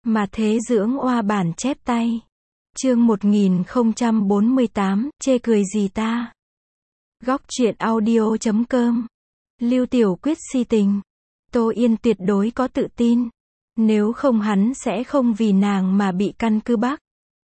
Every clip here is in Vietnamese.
Mà thế dưỡng oa bản chép tay. Chương 1048, chê cười gì ta? Góc truyện audio.com. Lưu Tiểu Quyết si tình. Tô Yên tuyệt đối có tự tin. Nếu không hắn sẽ không vì nàng mà bị căn cứ Bắc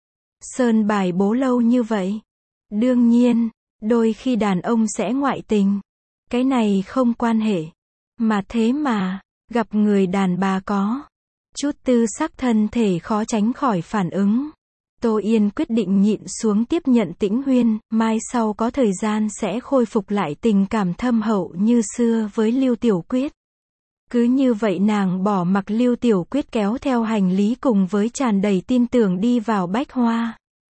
Sơn bài bố lâu như vậy. Đương nhiên, đôi khi đàn ông sẽ ngoại tình. Cái này không quan hệ. Mà thế mà, gặp người đàn bà có chút tư sắc thân thể khó tránh khỏi phản ứng. Tô Yên quyết định nhịn xuống tiếp nhận Tĩnh Huyên, mai sau có thời gian sẽ khôi phục lại tình cảm thâm hậu như xưa với Lưu Tiểu Quyết. Cứ như vậy nàng bỏ mặc Lưu Tiểu Quyết kéo theo hành lý cùng với tràn đầy tin tưởng đi vào Bách Hoa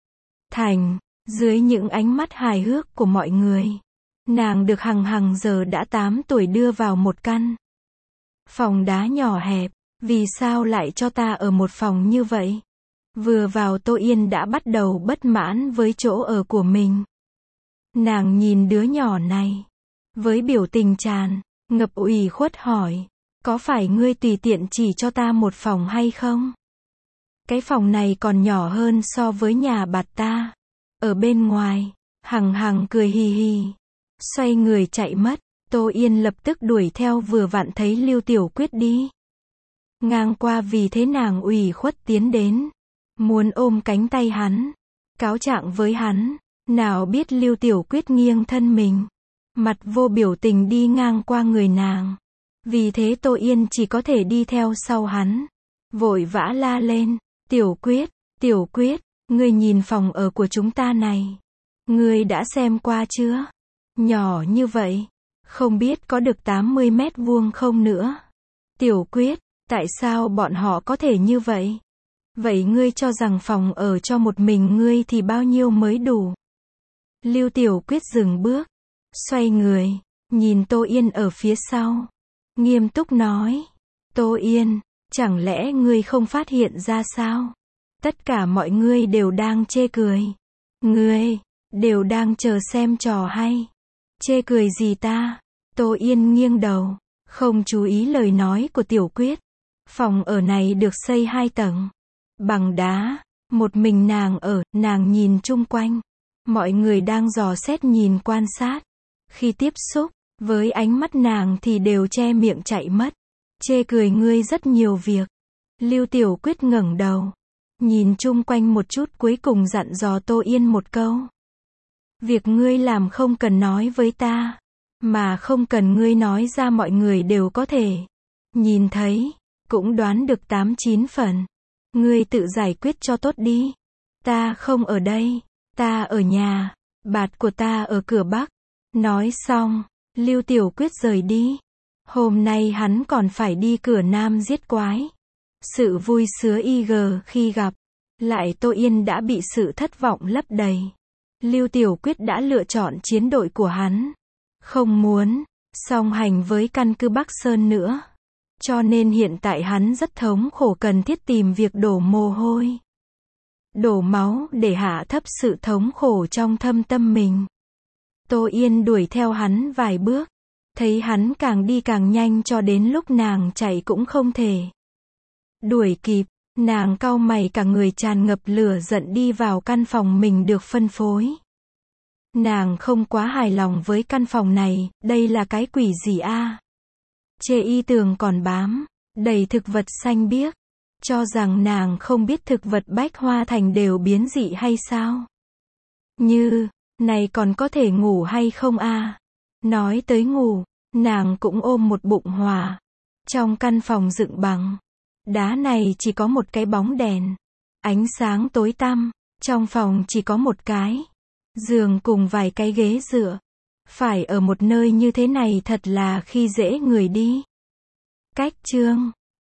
Thành, dưới những ánh mắt hài hước của mọi người. Nàng được hằng giờ đã 8 tuổi đưa vào một căn phòng đá nhỏ hẹp. Vì sao lại cho ta ở một phòng như vậy? Vừa vào Tô Yên đã bắt đầu bất mãn với chỗ ở của mình. Nàng nhìn đứa nhỏ này, với biểu tình tràn ngập ủy khuất hỏi, có phải ngươi tùy tiện chỉ cho ta một phòng hay không? Cái phòng này còn nhỏ hơn so với nhà bạt ta. Ở bên ngoài, hằng cười hì hì, xoay người chạy mất. Tô Yên lập tức đuổi theo vừa vặn thấy Lưu Tiểu Quyết đi ngang qua, vì thế nàng ủy khuất tiến đến, muốn ôm cánh tay hắn, cáo trạng với hắn. Nào biết Lưu Tiểu Quyết nghiêng thân mình, mặt vô biểu tình đi ngang qua người nàng. Vì thế Tô Yên chỉ có thể đi theo sau hắn, vội vã la lên, Tiểu Quyết, ngươi nhìn phòng ở của chúng ta này. Ngươi đã xem qua chưa? Nhỏ như vậy, không biết có được 80 mét vuông không nữa. Tiểu Quyết, tại sao bọn họ có thể như vậy? Vậy ngươi cho rằng phòng ở cho một mình ngươi thì bao nhiêu mới đủ? Lưu Tiểu Quyết dừng bước, xoay người, nhìn Tô Yên ở phía sau, nghiêm túc nói, Tô Yên, chẳng lẽ ngươi không phát hiện ra sao? Tất cả mọi người đều đang chê cười. Ngươi, đều đang chờ xem trò hay. Chê cười gì ta? Tô Yên nghiêng đầu, không chú ý lời nói của Tiểu Quyết. Phòng ở này được xây 2 tầng, bằng đá, một mình nàng ở, nàng nhìn chung quanh. Mọi người đang dò xét nhìn quan sát. Khi tiếp xúc với ánh mắt nàng thì đều che miệng chạy mất. Chê cười ngươi rất nhiều việc. Lưu Tiểu Quyết ngẩng đầu, nhìn chung quanh một chút, cuối cùng dặn dò Tô Yên một câu. Việc ngươi làm không cần nói với ta, mà không cần ngươi nói ra mọi người đều có thể nhìn thấy, cũng đoán được 8-9 phần. Ngươi tự giải quyết cho tốt đi. Ta không ở đây, ta ở nhà, bạt của ta ở cửa Bắc. Nói xong, Lưu Tiểu Quyết rời đi. Hôm nay hắn còn phải đi cửa Nam giết quái. Sự vui sướng IG khi gặp lại Tô Yên đã bị sự thất vọng lấp đầy. Lưu Tiểu Quyết đã lựa chọn chiến đội của hắn, không muốn song hành với căn cứ Bắc Sơn nữa. Cho nên hiện tại hắn rất thống khổ, cần thiết tìm việc đổ mồ hôi, đổ máu để hạ thấp sự thống khổ trong thâm tâm mình. Tô Yên đuổi theo hắn vài bước, thấy hắn càng đi càng nhanh cho đến lúc nàng chạy cũng không thể đuổi kịp. Nàng cau mày, cả người tràn ngập lửa giận đi vào căn phòng mình được phân phối. Nàng không quá hài lòng với căn phòng này, đây là cái quỷ gì a? Chê y tường còn bám đầy thực vật xanh biếc, cho rằng nàng không biết thực vật Bách Hoa Thành đều biến dị hay sao? Như này còn có thể ngủ hay không a? Nói tới ngủ, nàng cũng ôm một bụng hỏa. Trong căn phòng dựng bằng đá này chỉ có một cái bóng đèn, ánh sáng tối tăm. Trong phòng chỉ có một cái giường cùng vài cái ghế dựa. Phải ở một nơi như thế này thật là khi dễ người đi. Cách chương